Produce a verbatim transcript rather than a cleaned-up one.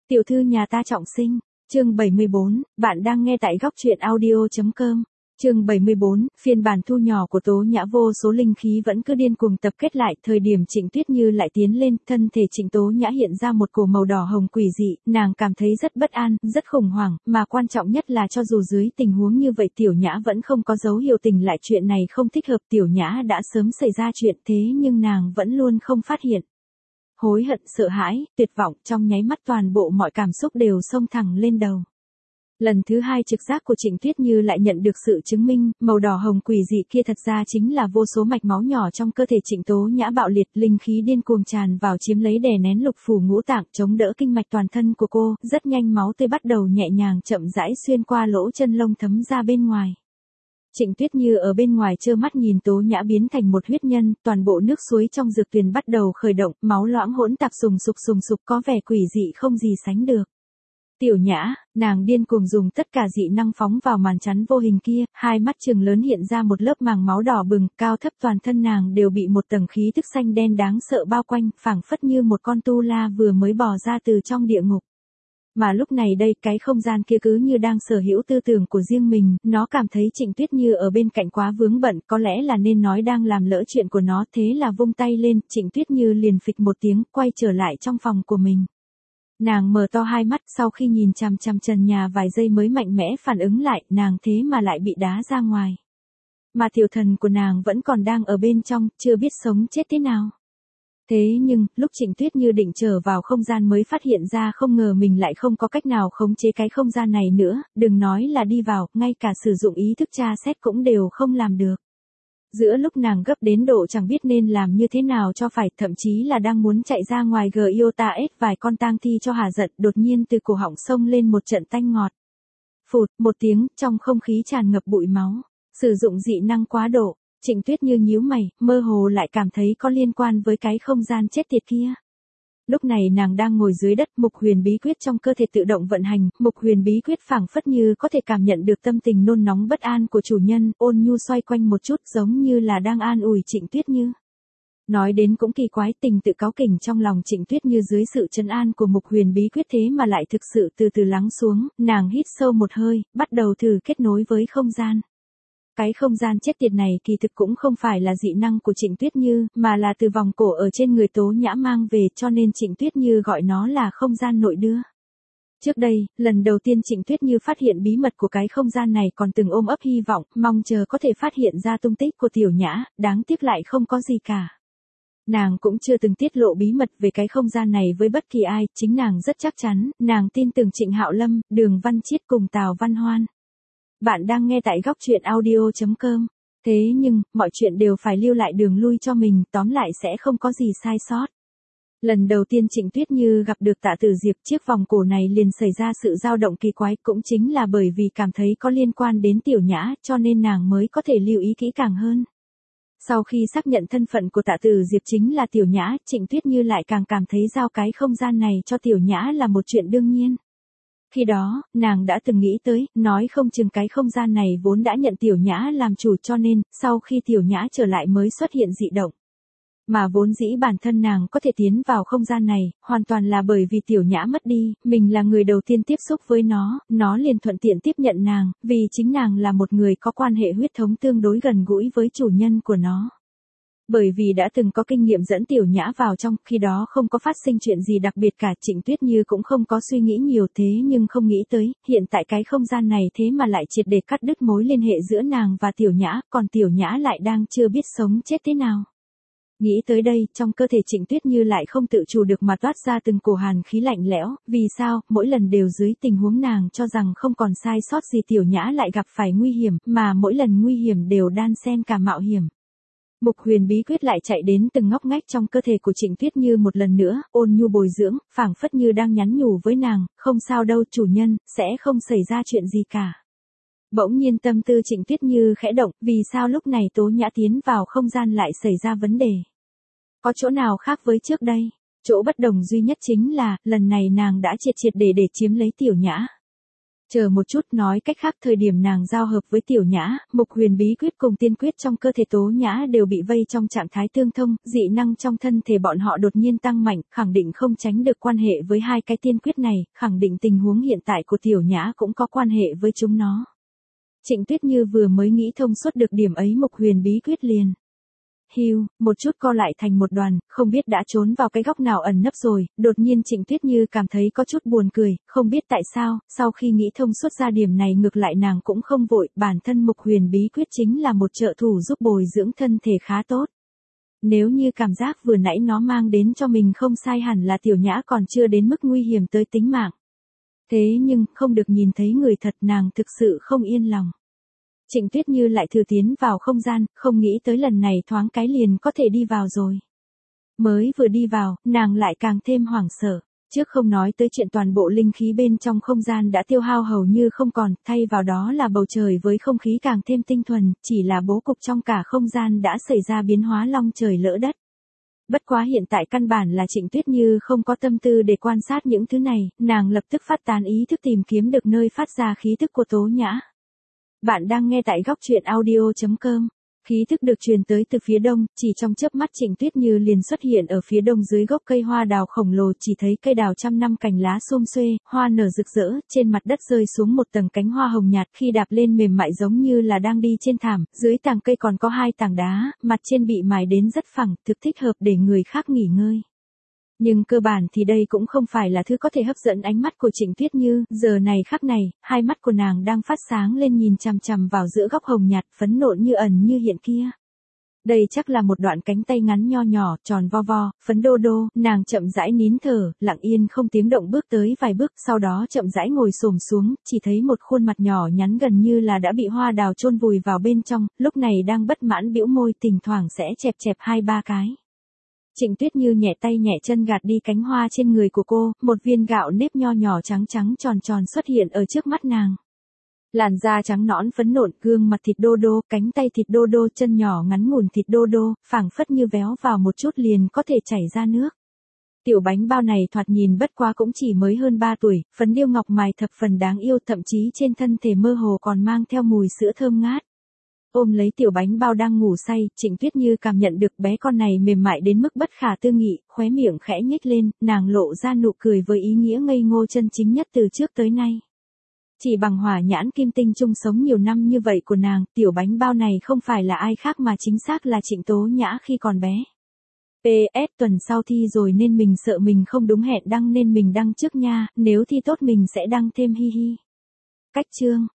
Tiểu thư nhà ta trọng sinh, chương bảy mươi bốn, bạn đang nghe tại góc truyện audio.com. Chương bảy mươi bốn, phiên bản thu nhỏ của Tố Nhã vô số linh khí vẫn cứ điên cuồng tập kết lại, thời điểm Trịnh Tuyết Như lại tiến lên, thân thể Trịnh Tố Nhã hiện ra một cổ màu đỏ hồng quỷ dị, nàng cảm thấy rất bất an, rất khủng hoảng, mà quan trọng nhất là cho dù dưới tình huống như vậy Tiểu Nhã vẫn không có dấu hiệu tỉnh lại, chuyện này không thích hợp, Tiểu Nhã đã sớm xảy ra chuyện thế nhưng nàng vẫn luôn không phát hiện. Hối hận, sợ hãi, tuyệt vọng, trong nháy mắt toàn bộ mọi cảm xúc đều xông thẳng lên đầu. Lần thứ hai trực giác của Trịnh Tuyết Như lại nhận được sự chứng minh, màu đỏ hồng quỷ dị kia thật ra chính là vô số mạch máu nhỏ trong cơ thể Trịnh Tố Nhã bạo liệt, linh khí điên cuồng tràn vào chiếm lấy đè nén lục phủ ngũ tạng, chống đỡ kinh mạch toàn thân của cô, rất nhanh máu tươi bắt đầu nhẹ nhàng chậm rãi xuyên qua lỗ chân lông thấm ra bên ngoài. Trịnh Tuyết Như ở bên ngoài trơ mắt nhìn Tố Nhã biến thành một huyết nhân, toàn bộ nước suối trong dược tuyền bắt đầu khởi động, máu loãng hỗn tạp sùng sục sùng sục có vẻ quỷ dị không gì sánh được. Tiểu Nhã, nàng điên cuồng dùng tất cả dị năng phóng vào màn chắn vô hình kia, hai mắt trừng lớn hiện ra một lớp màng máu đỏ bừng, cao thấp toàn thân nàng đều bị một tầng khí tức xanh đen đáng sợ bao quanh, phảng phất như một con tu la vừa mới bò ra từ trong địa ngục. Mà lúc này đây, cái không gian kia cứ như đang sở hữu tư tưởng của riêng mình, nó cảm thấy Trịnh Tuyết Như ở bên cạnh quá vướng bận, có lẽ là nên nói đang làm lỡ chuyện của nó, thế là vung tay lên, Trịnh Tuyết Như liền phịch một tiếng, quay trở lại trong phòng của mình. Nàng mở to hai mắt, sau khi nhìn chằm chằm trần nhà vài giây mới mạnh mẽ phản ứng lại, nàng thế mà lại bị đá ra ngoài. Mà tiểu thần của nàng vẫn còn đang ở bên trong, chưa biết sống chết thế nào. Thế nhưng, lúc Trịnh Tuyết Như định trở vào không gian mới phát hiện ra không ngờ mình lại không có cách nào khống chế cái không gian này nữa, đừng nói là đi vào, ngay cả sử dụng ý thức tra xét cũng đều không làm được. Giữa lúc nàng gấp đến độ chẳng biết nên làm như thế nào cho phải, thậm chí là đang muốn chạy ra ngoài Giota ép vài con tang thi cho hà giận, đột nhiên từ cổ họng xông lên một trận tanh ngọt. Phụt, một tiếng, trong không khí tràn ngập bụi máu, sử dụng dị năng quá độ. Trịnh Tuyết Như nhíu mày, mơ hồ lại cảm thấy có liên quan với cái không gian chết tiệt kia. Lúc này nàng đang ngồi dưới đất, Mục Huyền bí quyết trong cơ thể tự động vận hành, Mục Huyền bí quyết phảng phất như có thể cảm nhận được tâm tình nôn nóng bất an của chủ nhân, ôn nhu xoay quanh một chút giống như là đang an ủi Trịnh Tuyết Như. Nói đến cũng kỳ quái, tình tự cáu kỉnh trong lòng Trịnh Tuyết Như dưới sự trấn an của Mục Huyền bí quyết thế mà lại thực sự từ từ lắng xuống, nàng hít sâu một hơi, bắt đầu thử kết nối với không gian. Cái không gian chết tiệt này kỳ thực cũng không phải là dị năng của Trịnh Tuyết Như, mà là từ vòng cổ ở trên người Tố Nhã mang về, cho nên Trịnh Tuyết Như gọi nó là không gian nội đưa. Trước đây, lần đầu tiên Trịnh Tuyết Như phát hiện bí mật của cái không gian này còn từng ôm ấp hy vọng, mong chờ có thể phát hiện ra tung tích của Tiểu Nhã, đáng tiếc lại không có gì cả. Nàng cũng chưa từng tiết lộ bí mật về cái không gian này với bất kỳ ai, chính nàng rất chắc chắn, nàng tin tưởng Trịnh Hạo Lâm, Đường Văn Chiết cùng Tào Văn Hoan. Bạn đang nghe tại góc truyện audio.com. Thế nhưng, mọi chuyện đều phải lưu lại đường lui cho mình, tóm lại sẽ không có gì sai sót. Lần đầu tiên Trịnh Tuyết Như gặp được Tạ Tử Diệp, chiếc vòng cổ này liền xảy ra sự dao động kỳ quái, cũng chính là bởi vì cảm thấy có liên quan đến Tiểu Nhã, cho nên nàng mới có thể lưu ý kỹ càng hơn. Sau khi xác nhận thân phận của Tạ Tử Diệp chính là Tiểu Nhã, Trịnh Tuyết Như lại càng cảm thấy giao cái không gian này cho Tiểu Nhã là một chuyện đương nhiên. Khi đó, nàng đã từng nghĩ tới, nói không chừng cái không gian này vốn đã nhận Tiểu Nhã làm chủ, cho nên, sau khi Tiểu Nhã trở lại mới xuất hiện dị động. Mà vốn dĩ bản thân nàng có thể tiến vào không gian này, hoàn toàn là bởi vì Tiểu Nhã mất đi, mình là người đầu tiên tiếp xúc với nó, nó liền thuận tiện tiếp nhận nàng, vì chính nàng là một người có quan hệ huyết thống tương đối gần gũi với chủ nhân của nó. Bởi vì đã từng có kinh nghiệm dẫn Tiểu Nhã vào trong, khi đó không có phát sinh chuyện gì đặc biệt cả, Trịnh Tuyết Như cũng không có suy nghĩ nhiều, thế nhưng không nghĩ tới, hiện tại cái không gian này thế mà lại triệt để cắt đứt mối liên hệ giữa nàng và Tiểu Nhã, còn Tiểu Nhã lại đang chưa biết sống chết thế nào. Nghĩ tới đây, trong cơ thể Trịnh Tuyết Như lại không tự chủ được mà toát ra từng cổ hàn khí lạnh lẽo, vì sao, mỗi lần đều dưới tình huống nàng cho rằng không còn sai sót gì Tiểu Nhã lại gặp phải nguy hiểm, mà mỗi lần nguy hiểm đều đan xen cả mạo hiểm. Mục Huyền bí quyết lại chạy đến từng ngóc ngách trong cơ thể của Trịnh Tuyết Như một lần nữa, ôn nhu bồi dưỡng, phảng phất như đang nhắn nhủ với nàng, không sao đâu chủ nhân, sẽ không xảy ra chuyện gì cả. Bỗng nhiên tâm tư Trịnh Tuyết Như khẽ động, vì sao lúc này Tố Nhã tiến vào không gian lại xảy ra vấn đề? Có chỗ nào khác với trước đây? Chỗ bất đồng duy nhất chính là, lần này nàng đã triệt triệt để để chiếm lấy Tiểu Nhã. Chờ một chút, nói cách khác thời điểm nàng giao hợp với Tiểu Nhã, Mục Huyền bí quyết cùng tiên quyết trong cơ thể Tố Nhã đều bị vây trong trạng thái tương thông, dị năng trong thân thể bọn họ đột nhiên tăng mạnh, khẳng định không tránh được quan hệ với hai cái tiên quyết này, khẳng định tình huống hiện tại của Tiểu Nhã cũng có quan hệ với chúng nó. Trịnh Tuyết Như vừa mới nghĩ thông suốt được điểm ấy, Mục Huyền bí quyết liền hiu, một chút co lại thành một đoàn, không biết đã trốn vào cái góc nào ẩn nấp rồi, đột nhiên Trịnh Tuyết Như cảm thấy có chút buồn cười, không biết tại sao, sau khi nghĩ thông suốt ra điểm này ngược lại nàng cũng không vội, bản thân Mục Huyền bí quyết chính là một trợ thủ giúp bồi dưỡng thân thể khá tốt. Nếu như cảm giác vừa nãy nó mang đến cho mình không sai hẳn là Tiểu Nhã còn chưa đến mức nguy hiểm tới tính mạng. Thế nhưng, không được nhìn thấy người thật nàng thực sự không yên lòng. Trịnh Tuyết Như lại thử tiến vào không gian, không nghĩ tới lần này thoáng cái liền có thể đi vào rồi. Mới vừa đi vào, nàng lại càng thêm hoảng sợ. Trước không nói tới chuyện toàn bộ linh khí bên trong không gian đã tiêu hao hầu như không còn, thay vào đó là bầu trời với không khí càng thêm tinh thuần, chỉ là bố cục trong cả không gian đã xảy ra biến hóa long trời lỡ đất. Bất quá hiện tại căn bản là Trịnh Tuyết Như không có tâm tư để quan sát những thứ này, nàng lập tức phát tán ý thức tìm kiếm được nơi phát ra khí thức của Tố Nhã. Bạn đang nghe tại góc truyện audio chấm com. Khí thức được truyền tới từ phía đông, chỉ trong chớp mắt Trịnh Tuyết Như liền xuất hiện ở phía đông dưới gốc cây hoa đào khổng lồ, chỉ thấy cây đào trăm năm cành lá xum xuê, hoa nở rực rỡ, trên mặt đất rơi xuống một tầng cánh hoa hồng nhạt, khi đạp lên mềm mại giống như là đang đi trên thảm, dưới tàng cây còn có hai tảng đá, mặt trên bị mài đến rất phẳng, thực thích hợp để người khác nghỉ ngơi. Nhưng cơ bản thì đây cũng không phải là thứ có thể hấp dẫn ánh mắt của Trịnh Tuyết Như, giờ này khắc này, hai mắt của nàng đang phát sáng lên nhìn chằm chằm vào giữa góc hồng nhạt, phấn nộn như ẩn như hiện kia. Đây chắc là một đoạn cánh tay ngắn nho nhỏ, tròn vo vo, phấn đô đô, nàng chậm rãi nín thở, lặng yên không tiếng động bước tới vài bước, sau đó chậm rãi ngồi xổm xuống, chỉ thấy một khuôn mặt nhỏ nhắn gần như là đã bị hoa đào chôn vùi vào bên trong, lúc này đang bất mãn bĩu môi, thỉnh thoảng sẽ chẹp chẹp hai ba cái. Trịnh Tuyết Như nhẹ tay nhẹ chân gạt đi cánh hoa trên người của cô, một viên gạo nếp nho nhỏ trắng trắng tròn tròn xuất hiện ở trước mắt nàng. Làn da trắng nõn phấn nộn, gương mặt thịt đô đô, cánh tay thịt đô đô, chân nhỏ ngắn ngủn thịt đô đô, phảng phất như véo vào một chút liền có thể chảy ra nước. Tiểu bánh bao này thoạt nhìn bất quá cũng chỉ mới hơn ba tuổi, phấn điêu ngọc mài thập phần đáng yêu, thậm chí trên thân thể mơ hồ còn mang theo mùi sữa thơm ngát. Ôm lấy tiểu bánh bao đang ngủ say, Trịnh Tuyết Như cảm nhận được bé con này mềm mại đến mức bất khả tư nghị, khóe miệng khẽ nhếch lên, nàng lộ ra nụ cười với ý nghĩa ngây ngô chân chính nhất từ trước tới nay. Chỉ bằng hỏa nhãn kim tinh chung sống nhiều năm như vậy của nàng, tiểu bánh bao này không phải là ai khác mà chính xác là Trịnh Tố Nhã khi còn bé. pê ét tuần sau thi rồi nên mình sợ mình không đúng hẹn đăng nên mình đăng trước nha, nếu thi tốt mình sẽ đăng thêm hi hi. Cách chương